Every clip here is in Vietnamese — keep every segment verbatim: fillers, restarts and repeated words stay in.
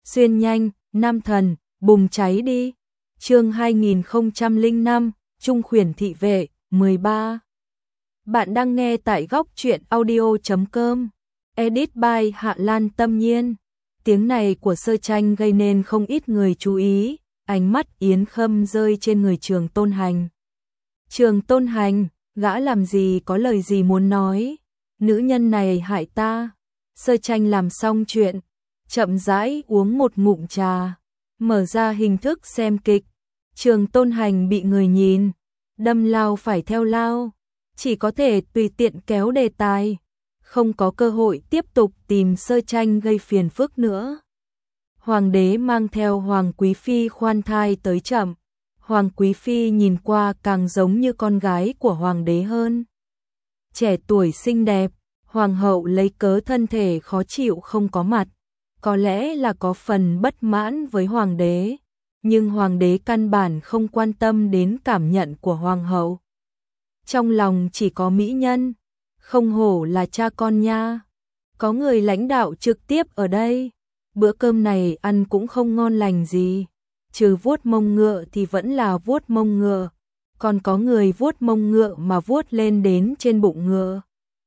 xuyên nhanh, nam thần, bùng cháy đi. Chương hai nghìn không trăm lẻ năm, Trung khuyển thị vệ, mười ba. Bạn đang nghe tại góc truyện audio chấm com. Edit by Hạ Lan Tâm Nhiên. Tiếng này của Sơ Tranh gây nên không ít người chú ý, ánh mắt Yến Khâm rơi trên người Trường Tôn Hành. Trường Tôn Hành, gã làm gì có lời gì muốn nói, nữ nhân này hại ta. Sơ Tranh làm xong chuyện, chậm rãi uống một ngụm trà, mở ra hình thức xem kịch. Trường Tôn Hành bị người nhìn, đâm lao phải theo lao, chỉ có thể tùy tiện kéo đề tài, không có cơ hội tiếp tục tìm Sơ Tranh gây phiền phức nữa. Hoàng đế mang theo Hoàng Quý Phi khoan thai tới chậm. Hoàng Quý Phi nhìn qua càng giống như con gái của Hoàng đế hơn. Trẻ tuổi xinh đẹp, Hoàng hậu lấy cớ thân thể khó chịu không có mặt. Có lẽ là có phần bất mãn với Hoàng đế, nhưng Hoàng đế căn bản không quan tâm đến cảm nhận của Hoàng hậu. Trong lòng chỉ có mỹ nhân, không hổ là cha con nha. Có người lãnh đạo trực tiếp ở đây, bữa cơm này ăn cũng không ngon lành gì. Trừ vuốt mông ngựa thì vẫn là vuốt mông ngựa, còn có người vuốt mông ngựa mà vuốt lên đến trên bụng ngựa.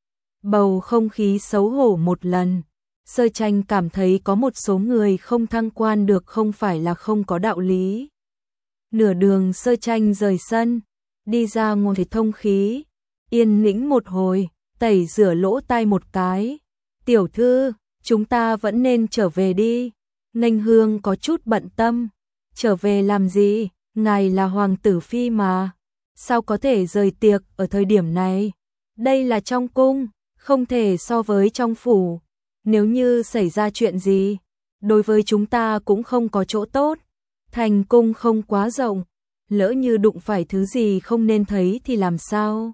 Bầu không khí xấu hổ một lần. Sơ Tranh cảm thấy có một số người không thăng quan được không phải là không có đạo lý. Nửa đường Sơ Tranh rời sân, đi ra ngoài thấy thông khí, yên tĩnh một hồi, tẩy rửa lỗ tai một cái. Tiểu thư, chúng ta vẫn nên trở về đi. Nghênh Hương có chút bận tâm. Trở về làm gì, ngài là hoàng tử phi mà, sao có thể rời tiệc ở thời điểm này? Đây là trong cung, không thể so với trong phủ. Nếu như xảy ra chuyện gì, đối với chúng ta cũng không có chỗ tốt. Thành cung không quá rộng, lỡ như đụng phải thứ gì không nên thấy thì làm sao?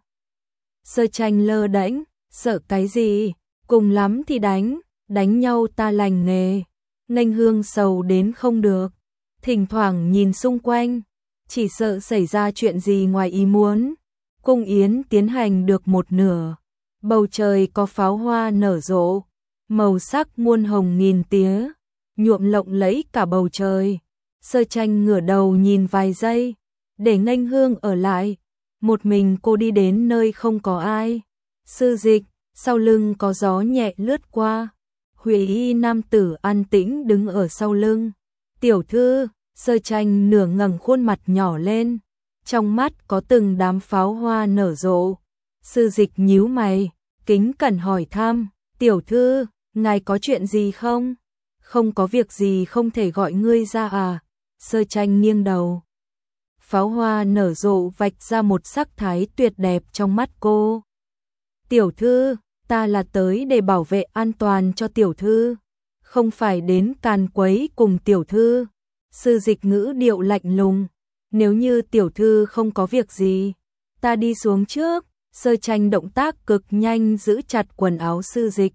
Sơ Tranh lơ đễnh, sợ cái gì, cùng lắm thì đánh, đánh nhau ta lành nghề. Nghênh Hương sầu đến không được, thỉnh thoảng nhìn xung quanh, chỉ sợ xảy ra chuyện gì ngoài ý muốn. Cung yến tiến hành được một nửa, bầu trời có pháo hoa nở rộ, màu sắc muôn hồng nghìn tía, nhuộm lộng lẫy cả bầu trời. Sơ Tranh ngửa đầu nhìn vài giây, để Nghênh Hương ở lại, một mình cô đi đến nơi không có ai. Sư Dịch, sau lưng có gió nhẹ lướt qua, Hủy y nam tử an tĩnh đứng ở sau lưng. Tiểu thư, Sơ Tranh nửa ngẩng khuôn mặt nhỏ lên, trong mắt có từng đám pháo hoa nở rộ. Sư Dịch nhíu mày, kính cẩn hỏi thăm, tiểu thư, ngài có chuyện gì không? Không có việc gì không thể gọi ngươi ra à? Sơ Tranh nghiêng đầu. Pháo hoa nở rộ vạch ra một sắc thái tuyệt đẹp trong mắt cô. Tiểu thư, ta là tới để bảo vệ an toàn cho tiểu thư, không phải đến càn quấy cùng tiểu thư. Sư Dịch ngữ điệu lạnh lùng, nếu như tiểu thư không có việc gì, ta đi xuống trước. Sơ Tranh động tác cực nhanh giữ chặt quần áo Sư Dịch.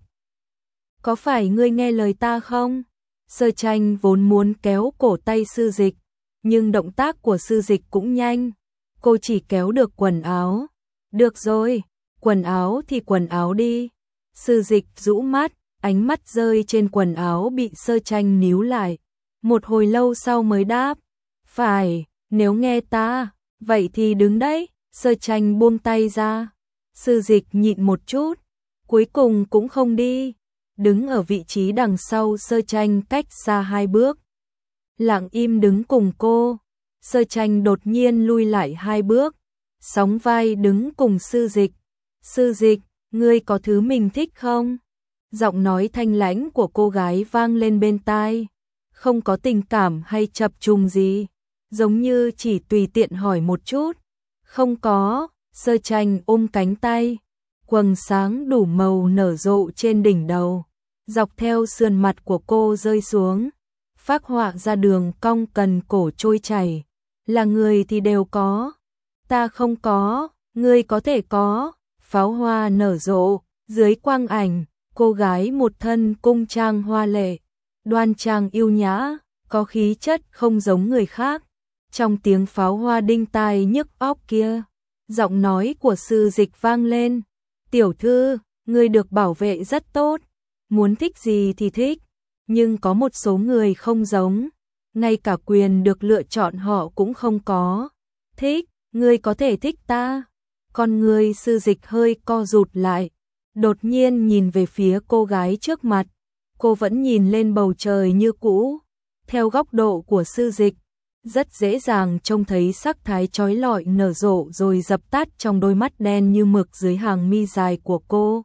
Có phải ngươi nghe lời ta không? Sơ Tranh vốn muốn kéo cổ tay Sư Dịch, nhưng động tác của Sư Dịch cũng nhanh, cô chỉ kéo được quần áo. Được rồi, quần áo thì quần áo đi. Sư Dịch rũ mắt, ánh mắt rơi trên quần áo bị Sơ Tranh níu lại. Một hồi lâu sau mới đáp, phải, nếu nghe ta, vậy thì đứng đấy. Sơ Tranh buông tay ra. Sư Dịch nhịn một chút, cuối cùng cũng không đi, đứng ở vị trí đằng sau Sơ Tranh cách xa hai bước, lặng im đứng cùng cô. Sơ Tranh đột nhiên lui lại hai bước, sóng vai đứng cùng Sư Dịch. Sư Dịch, ngươi có thứ mình thích không? Giọng nói thanh lãnh của cô gái vang lên bên tai, không có tình cảm hay chập trùng gì, giống như chỉ tùy tiện hỏi một chút. Không có. Sơ Tranh ôm cánh tay, quầng sáng đủ màu nở rộ trên đỉnh đầu, dọc theo sườn mặt của cô rơi xuống, phác họa ra đường cong cần cổ trôi chảy. Là người thì đều có, ta không có, ngươi có thể có. Pháo hoa nở rộ, dưới quang ảnh, cô gái một thân cung trang hoa lệ, đoan trang yêu nhã, có khí chất không giống người khác. Trong tiếng pháo hoa đinh tai nhức óc kia, giọng nói của Sư Dịch vang lên, tiểu thư, ngươi được bảo vệ rất tốt, muốn thích gì thì thích, Nhưng có một số người không giống, ngay cả quyền được lựa chọn họ cũng không có. Thích, ngươi có thể thích ta. Con người Sư Dịch hơi co rụt lại, đột nhiên nhìn về phía cô gái trước mặt. Cô vẫn nhìn lên bầu trời như cũ. Theo góc độ của Sư Dịch, rất dễ dàng trông thấy sắc thái chói lọi nở rộ rồi dập tắt trong đôi mắt đen như mực dưới hàng mi dài của cô.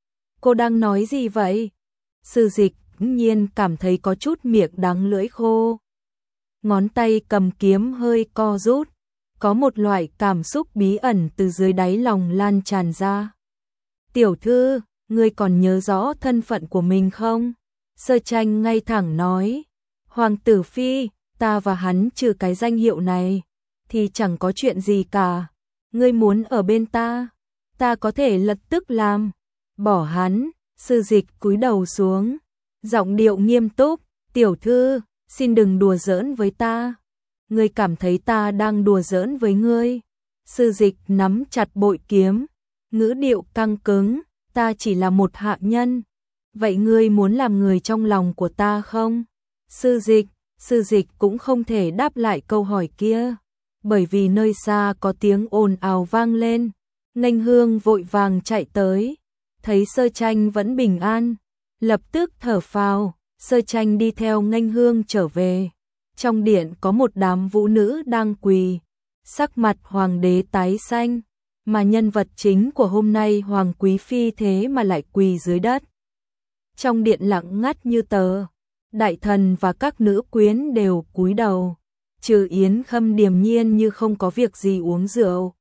Cô đang nói gì vậy? Sư Dịch nhiên cảm thấy có chút miệng đắng lưỡi khô. Ngón tay cầm kiếm hơi co rút, có một loại cảm xúc bí ẩn từ dưới đáy lòng lan tràn ra. Tiểu thư, ngươi còn nhớ rõ thân phận của mình không? Sơ Tranh ngay thẳng nói. Hoàng tử phi, ta và hắn trừ cái danh hiệu này, thì chẳng có chuyện gì cả. Ngươi muốn ở bên ta, ta có thể lập tức làm. Bỏ hắn. Sư Dịch cúi đầu xuống, giọng điệu nghiêm túc. Tiểu thư, xin đừng đùa giỡn với ta. Ngươi cảm thấy ta đang đùa giỡn với ngươi? Sư Dịch nắm chặt bội kiếm, ngữ điệu căng cứng. Ta chỉ là một hạ nhân. Vậy ngươi muốn làm người trong lòng của ta không? Sư Dịch, Sư Dịch cũng không thể đáp lại câu hỏi kia, bởi vì nơi xa có tiếng ồn ào vang lên. Nghênh Hương vội vàng chạy tới, thấy Sơ Tranh vẫn bình an, lập tức thở phào. Sơ Tranh đi theo Nghênh Hương trở về. Trong điện có một đám vũ nữ đang quỳ, sắc mặt hoàng đế tái xanh, mà nhân vật chính của hôm nay Hoàng Quý Phi thế mà lại quỳ dưới đất. Trong điện lặng ngắt như tờ, đại thần và các nữ quyến đều cúi đầu, trừ Yến Khâm điềm nhiên như không có việc gì uống rượu.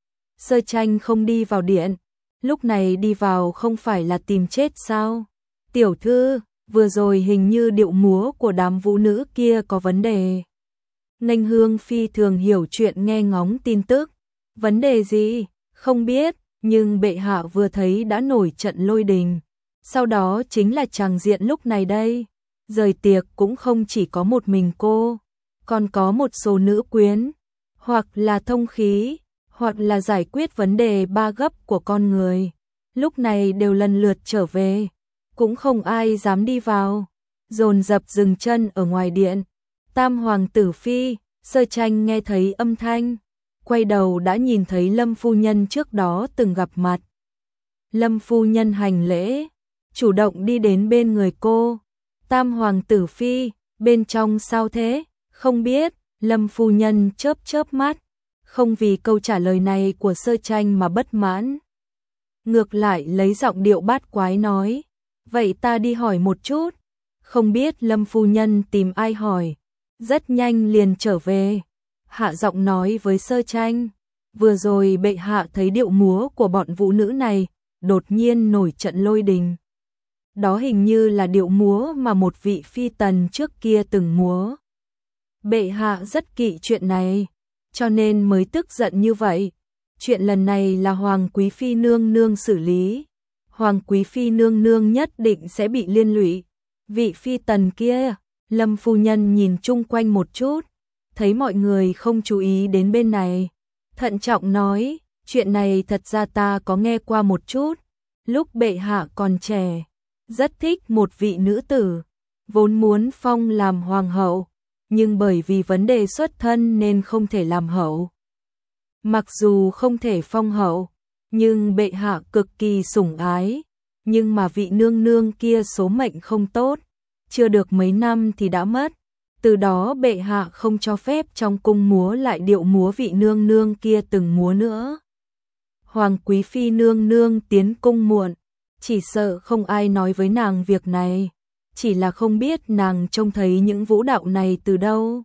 Sơ Tranh không đi vào điện, lúc này đi vào không phải là tìm chết sao? Tiểu thư, vừa rồi hình như điệu múa của đám vũ nữ kia có vấn đề. Nghênh Hương phi thường hiểu chuyện nghe ngóng tin tức. Vấn đề gì? Không biết, nhưng bệ hạ vừa thấy đã nổi trận lôi đình. Sau đó chính là tràng diện lúc này đây. Rời tiệc cũng không chỉ có một mình cô, còn có một số nữ quyến, hoặc là thông khí, hoặc là giải quyết vấn đề ba gấp của con người. Lúc này đều lần lượt trở về, cũng không ai dám đi vào, dồn dập dừng chân ở ngoài điện. Tam hoàng tử phi, Sơ Tranh nghe thấy âm thanh, quay đầu đã nhìn thấy Lâm phu nhân trước đó từng gặp mặt. Lâm phu nhân hành lễ, chủ động đi đến bên người cô. Tam hoàng tử phi, bên trong sao thế? Không biết. Lâm phu nhân chớp chớp mắt, không vì câu trả lời này của Sơ Tranh mà bất mãn. Ngược lại lấy giọng điệu bát quái nói, vậy ta đi hỏi một chút. Không biết Lâm phu nhân tìm ai hỏi, rất nhanh liền trở về, hạ giọng nói với Sơ Tranh, vừa rồi bệ hạ thấy điệu múa của bọn vũ nữ này, đột nhiên nổi trận lôi đình. Đó hình như là điệu múa mà một vị phi tần trước kia từng múa. Bệ hạ rất kỵ chuyện này, cho nên mới tức giận như vậy. Chuyện lần này là Hoàng Quý Phi nương nương xử lý. Hoàng Quý Phi nương nương nhất định sẽ bị liên lụy. Vị phi tần kia, Lâm phu nhân nhìn chung quanh một chút, thấy mọi người không chú ý đến bên này, thận trọng nói, chuyện này thật ra ta có nghe qua một chút. Lúc bệ hạ còn trẻ, rất thích một vị nữ tử, vốn muốn phong làm hoàng hậu, nhưng bởi vì vấn đề xuất thân nên không thể làm hậu. Mặc dù không thể phong hậu, nhưng bệ hạ cực kỳ sủng ái, nhưng mà vị nương nương kia số mệnh không tốt, chưa được mấy năm thì đã mất. Từ đó bệ hạ không cho phép trong cung múa lại điệu múa vị nương nương kia từng múa nữa. Hoàng Quý Phi nương nương tiến cung muộn, chỉ sợ không ai nói với nàng việc này, chỉ là không biết nàng trông thấy những vũ đạo này từ đâu.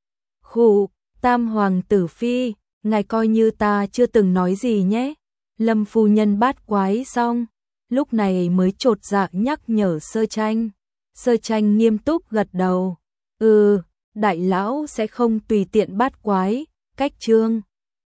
Khụ, Tam hoàng tử phi, ngài coi như ta chưa từng nói gì nhé. Lâm phu nhân bát quái xong, lúc này mới chột dạ nhắc nhở Sơ Tranh. Sơ Tranh nghiêm túc gật đầu. Ừ, đại lão sẽ không tùy tiện bát quái, cách chương.